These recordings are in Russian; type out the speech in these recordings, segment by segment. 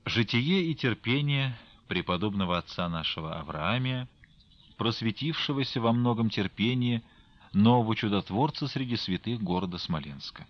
Житие и терпение преподобного отца нашего Авраамия, просветившегося во многом терпении нового чудотворца среди святых города Смоленска.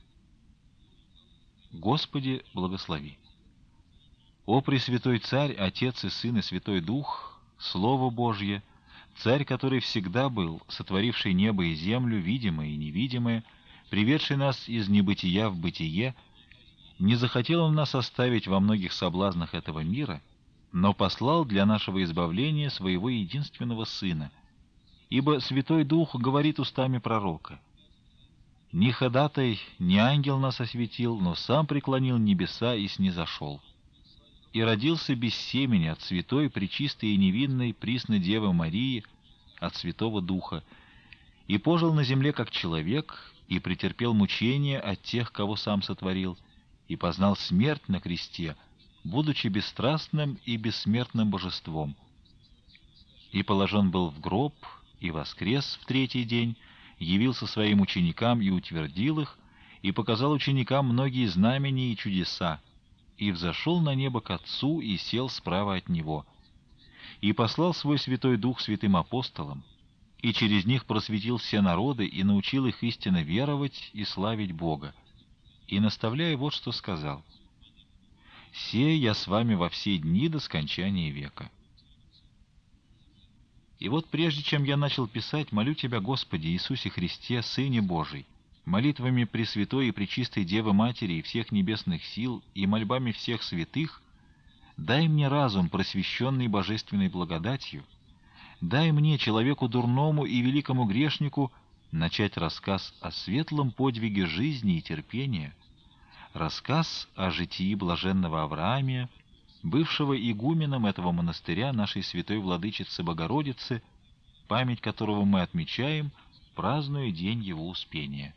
Господи, благослови. О Пресвятой Царь, Отец и Сын и Святой Дух, Слово Божье, Царь, который всегда был, сотворивший небо и землю, видимое и невидимое, приведший нас из небытия в бытие, не захотел Он нас оставить во многих соблазнах этого мира, но послал для нашего избавления Своего единственного Сына. Ибо Святой Дух говорит устами пророка: «Ни ходатай, ни ангел нас осветил, но сам преклонил небеса и снизошел. И родился без семени от святой, пречистой и невинной присно Девы Марии, от Святого Духа, и пожил на земле как человек, и претерпел мучения от тех, кого сам сотворил, и познал смерть на кресте, будучи бесстрастным и бессмертным божеством. И положен был в гроб, и воскрес в третий день, явился своим ученикам и утвердил их, и показал ученикам многие знамения и чудеса, и взошел на небо к Отцу и сел справа от Него, и послал свой Святой Дух святым апостолам, и через них просветил все народы и научил их истинно веровать и славить Бога, и, наставляя, вот что сказал: «Се я с вами во все дни до скончания века». И вот прежде чем я начал писать, молю Тебя, Господи Иисусе Христе, Сыне Божий, молитвами Пресвятой и Пречистой Девы Матери и всех небесных сил и мольбами всех святых, дай мне разум, просвещенный божественной благодатью, дай мне, человеку дурному и великому грешнику, начать рассказ о светлом подвиге жизни и терпения, рассказ о житии блаженного Авраамия, бывшего игуменом этого монастыря нашей святой владычицы Богородицы, память которого мы отмечаем, празднуя день его успения.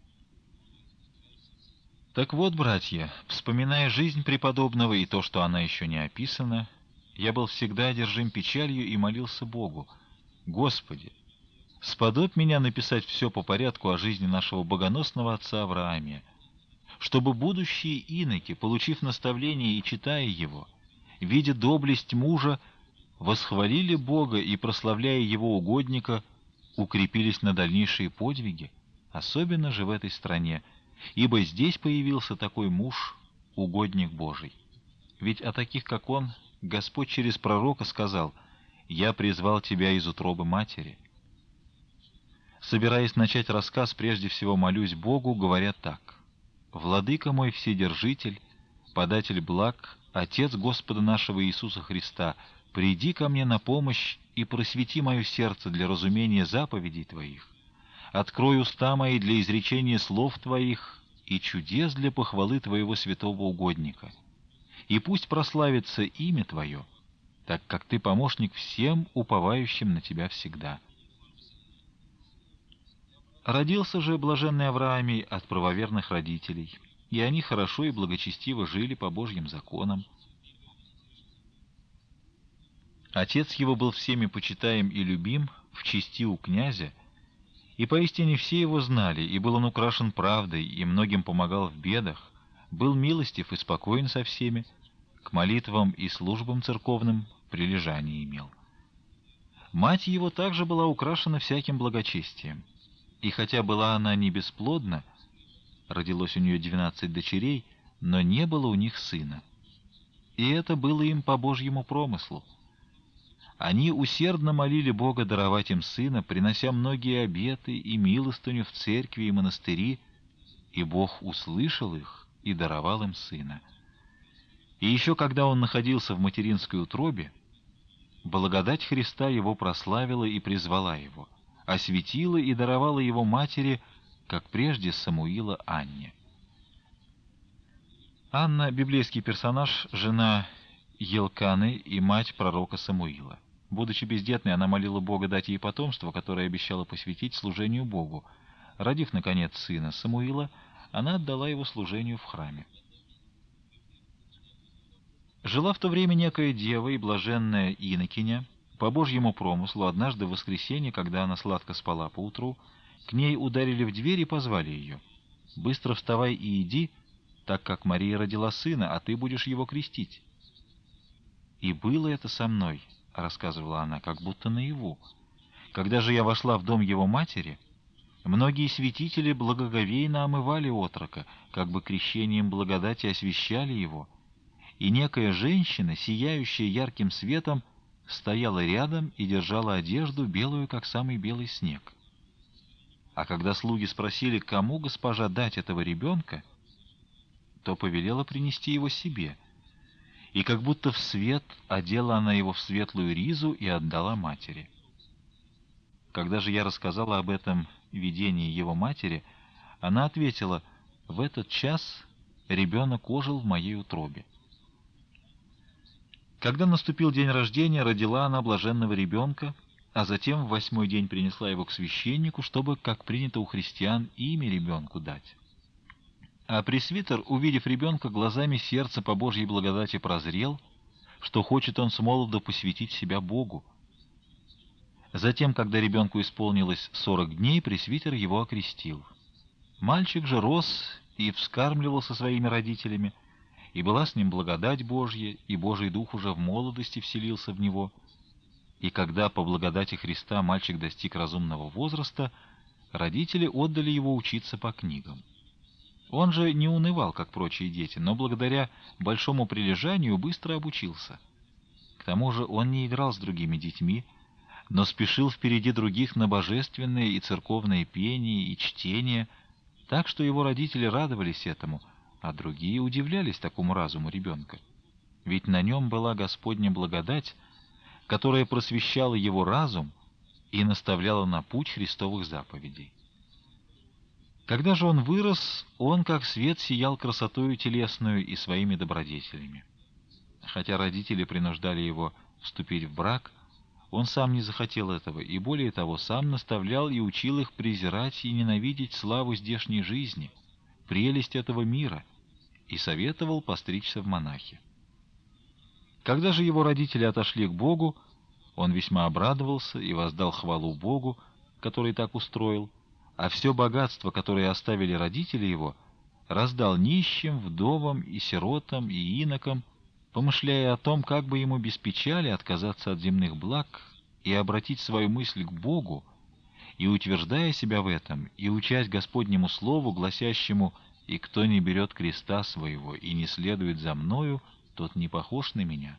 Так вот, братья, вспоминая жизнь преподобного и то, что она еще не описана, я был всегда одержим печалью и молился Богу: «Господи, сподобь меня написать все по порядку о жизни нашего богоносного отца Авраамия, чтобы будущие иноки, получив наставление и читая его, видя доблесть мужа, восхвалили Бога и, прославляя Его угодника, укрепились на дальнейшие подвиги, особенно же в этой стране, ибо здесь появился такой муж, угодник Божий. Ведь о таких, как он, Господь через пророка сказал: «Я призвал тебя из утробы матери». Собираясь начать рассказ, прежде всего молюсь Богу, говоря так: «Владыка мой Вседержитель, податель благ, Отец Господа нашего Иисуса Христа, приди ко мне на помощь и просвети мое сердце для разумения заповедей Твоих, открой уста мои для изречения слов Твоих и чудес для похвалы Твоего святого угодника. И пусть прославится имя Твое, так как Ты помощник всем уповающим на Тебя всегда». Родился же блаженный Авраамий от правоверных родителей, и они хорошо и благочестиво жили по Божьим законам. Отец его был всеми почитаем и любим в чести у князя, и поистине все его знали, и был он украшен правдой, и многим помогал в бедах, был милостив и спокоен со всеми, к молитвам и службам церковным прилежание имел. Мать его также была украшена всяким благочестием, и хотя была она не бесплодна, родилось у нее 12 дочерей, но не было у них сына. И это было им по Божьему промыслу. Они усердно молили Бога даровать им сына, принося многие обеты и милостыню в церкви и монастыри, и Бог услышал их и даровал им сына. И еще когда он находился в материнской утробе, благодать Христа его прославила и призвала его, осветила и даровала его матери, как прежде Самуила Анне. Анна — библейский персонаж, жена Елканы и мать пророка Самуила. Будучи бездетной, она молила Бога дать ей потомство, которое обещала посвятить служению Богу. Родив, наконец, сына Самуила, она отдала его служению в храме. Жила в то время некая дева и блаженная инокиня. По Божьему промыслу, однажды в воскресенье, когда она сладко спала поутру, к ней ударили в дверь и позвали ее: «Быстро вставай и иди, так как Мария родила сына, а ты будешь его крестить». «И было это со мной», — рассказывала она, — «как будто наяву. Когда же я вошла в дом его матери, многие святители благоговейно омывали отрока, как бы крещением благодати освящали его, и некая женщина, сияющая ярким светом, стояла рядом и держала одежду, белую, как самый белый снег. А когда слуги спросили, кому госпожа дать этого ребенка, то повелела принести его себе, и как будто в свет одела она его в светлую ризу и отдала матери. Когда же я рассказала об этом видении его матери, она ответила: «В этот час ребенок ожил в моей утробе». Когда наступил день рождения, родила она блаженного ребенка, а затем в 8-й день принесла его к священнику, чтобы, как принято у христиан, имя ребенку дать. А пресвитер, увидев ребенка, глазами сердца по Божьей благодати прозрел, что хочет он смолоду посвятить себя Богу. Затем, когда ребенку исполнилось 40 дней, пресвитер его окрестил. Мальчик же рос и вскармливал со своими родителями, и была с ним благодать Божья, и Божий Дух уже в молодости вселился в него. И когда по благодати Христа мальчик достиг разумного возраста, родители отдали его учиться по книгам. Он же не унывал, как прочие дети, но благодаря большому прилежанию быстро обучился. К тому же он не играл с другими детьми, но спешил впереди других на божественное и церковное пение и чтение, так что его родители радовались этому, а другие удивлялись такому разуму ребенка. Ведь на нем была Господня благодать, которая просвещала его разум и наставляла на путь Христовых заповедей. Когда же он вырос, он, как свет, сиял красотою телесную и своими добродетелями. Хотя родители принуждали его вступить в брак, он сам не захотел этого, и более того, сам наставлял и учил их презирать и ненавидеть славу здешней жизни, прелесть этого мира, и советовал постричься в монахи. Когда же его родители отошли к Богу, он весьма обрадовался и воздал хвалу Богу, который так устроил, а все богатство, которое оставили родители его, раздал нищим, вдовам и сиротам и инокам, помышляя о том, как бы ему без печали отказаться от земных благ и обратить свою мысль к Богу, и утверждая себя в этом, и учась Господнему Слову, гласящему: «И кто не берет креста своего и не следует за мною, тот не похож на меня».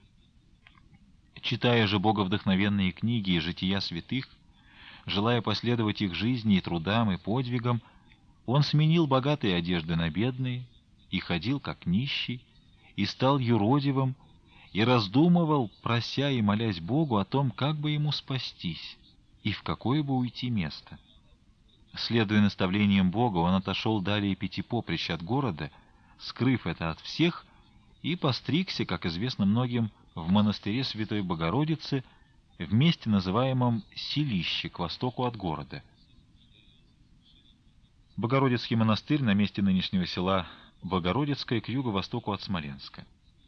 Читая же боговдохновенные книги и жития святых, желая последовать их жизни и трудам и подвигам, он сменил богатые одежды на бедные, и ходил как нищий, и стал юродивым, и раздумывал, прося и молясь Богу о том, как бы ему спастись и в какое бы уйти место. Следуя наставлениям Бога, он отошел далее 5 поприщ от города, скрыв это от всех, и постригся, как известно многим, в монастыре Святой Богородицы, в месте, называемом Селище, к востоку от города. Богородицкий монастырь на месте нынешнего села Богородицкое, к юго-востоку от Смоленска.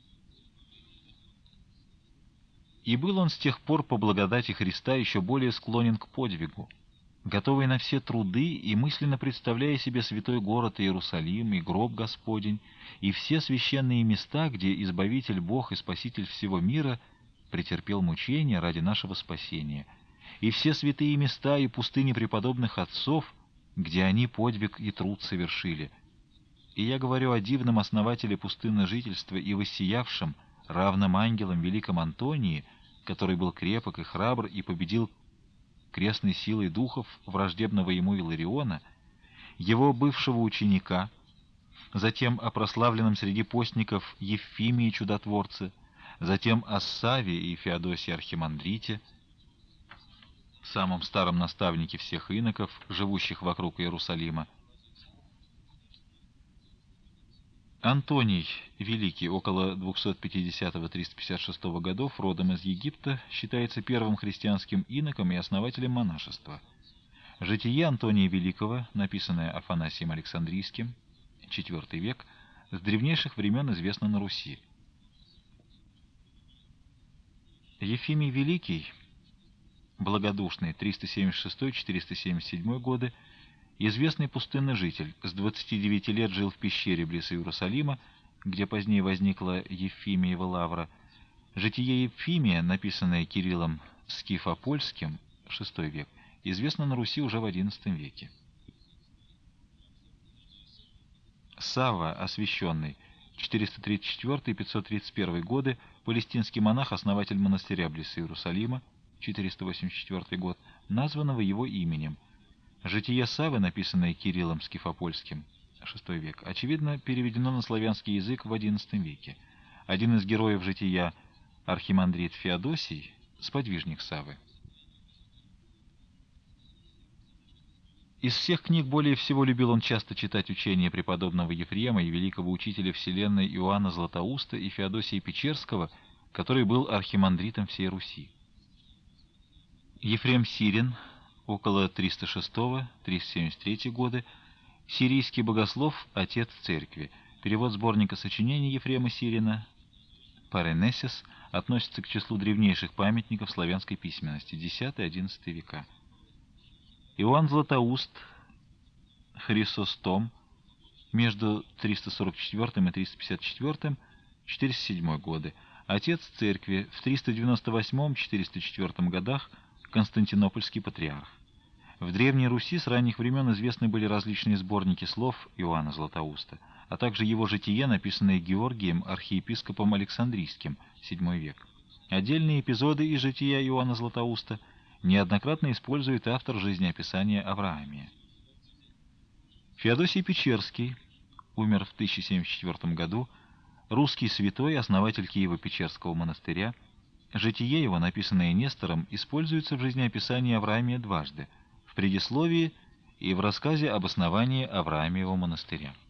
И был он с тех пор по благодати Христа еще более склонен к подвигу, готовый на все труды и мысленно представляя себе святой город Иерусалим и гроб Господень, и все священные места, где Избавитель Бог и Спаситель всего мира претерпел мучения ради нашего спасения, и все святые места и пустыни преподобных отцов, где они подвиг и труд совершили. И я говорю о дивном основателе пустынного жительства и воссиявшем, равным ангелам, великом Антонии, который был крепок и храбр и победил крестной силой духов враждебного ему Илариона, его бывшего ученика, затем о прославленном среди постников Евфимии чудотворце, затем о Савве и Феодосии архимандрите, самом старом наставнике всех иноков, живущих вокруг Иерусалима. Антоний Великий, около 250-356 годов, родом из Египта, считается первым христианским иноком и основателем монашества. Житие Антония Великого, написанное Афанасием Александрийским, IV век, с древнейших времен известно на Руси. Ефимий Великий, благодушный, 376-477 годы, известный пустынный житель, с 29 лет жил в пещере близ Иерусалима, где позднее возникла Ефимиева лавра, Житие Евфимия, написанное Кириллом Скифопольским, VI век, известно на Руси уже в XI веке. Савва, освященный, 434-531 годы, палестинский монах, основатель монастыря близ Иерусалима, 484 год, названного его именем. Житие Саввы, написанное Кириллом Скифопольским, VI век, очевидно, переведено на славянский язык в XI веке. Один из героев жития, архимандрит Феодосий, сподвижник Саввы. Из всех книг более всего любил он часто читать учения преподобного Ефрема и великого учителя вселенной Иоанна Златоуста и Феодосия Печерского, который был архимандритом всей Руси. Ефрем Сирин, около 306-373 годы, сирийский богослов, отец церкви. Перевод сборника сочинений Ефрема Сирина «Паренесис» относится к числу древнейших памятников славянской письменности, X-XI века. Иоанн Златоуст, Хрисостом, между 344 и 354, 407 годы. Отец церкви, в 398-404 годах Константинопольский патриарх. В Древней Руси с ранних времен известны были различные сборники слов Иоанна Златоуста, а также его житие, написанное Георгием, архиепископом Александрийским, VII век. Отдельные эпизоды из жития Иоанна Златоуста неоднократно использует автор жизнеописания Авраамия. Феодосий Печерский, умер в 1074 году, русский святой, основатель Киево-Печерского монастыря. Житие его, написанное Нестором, используется в жизнеописании Авраамия дважды, в предисловии и в рассказе об основании Авраамиева монастыря.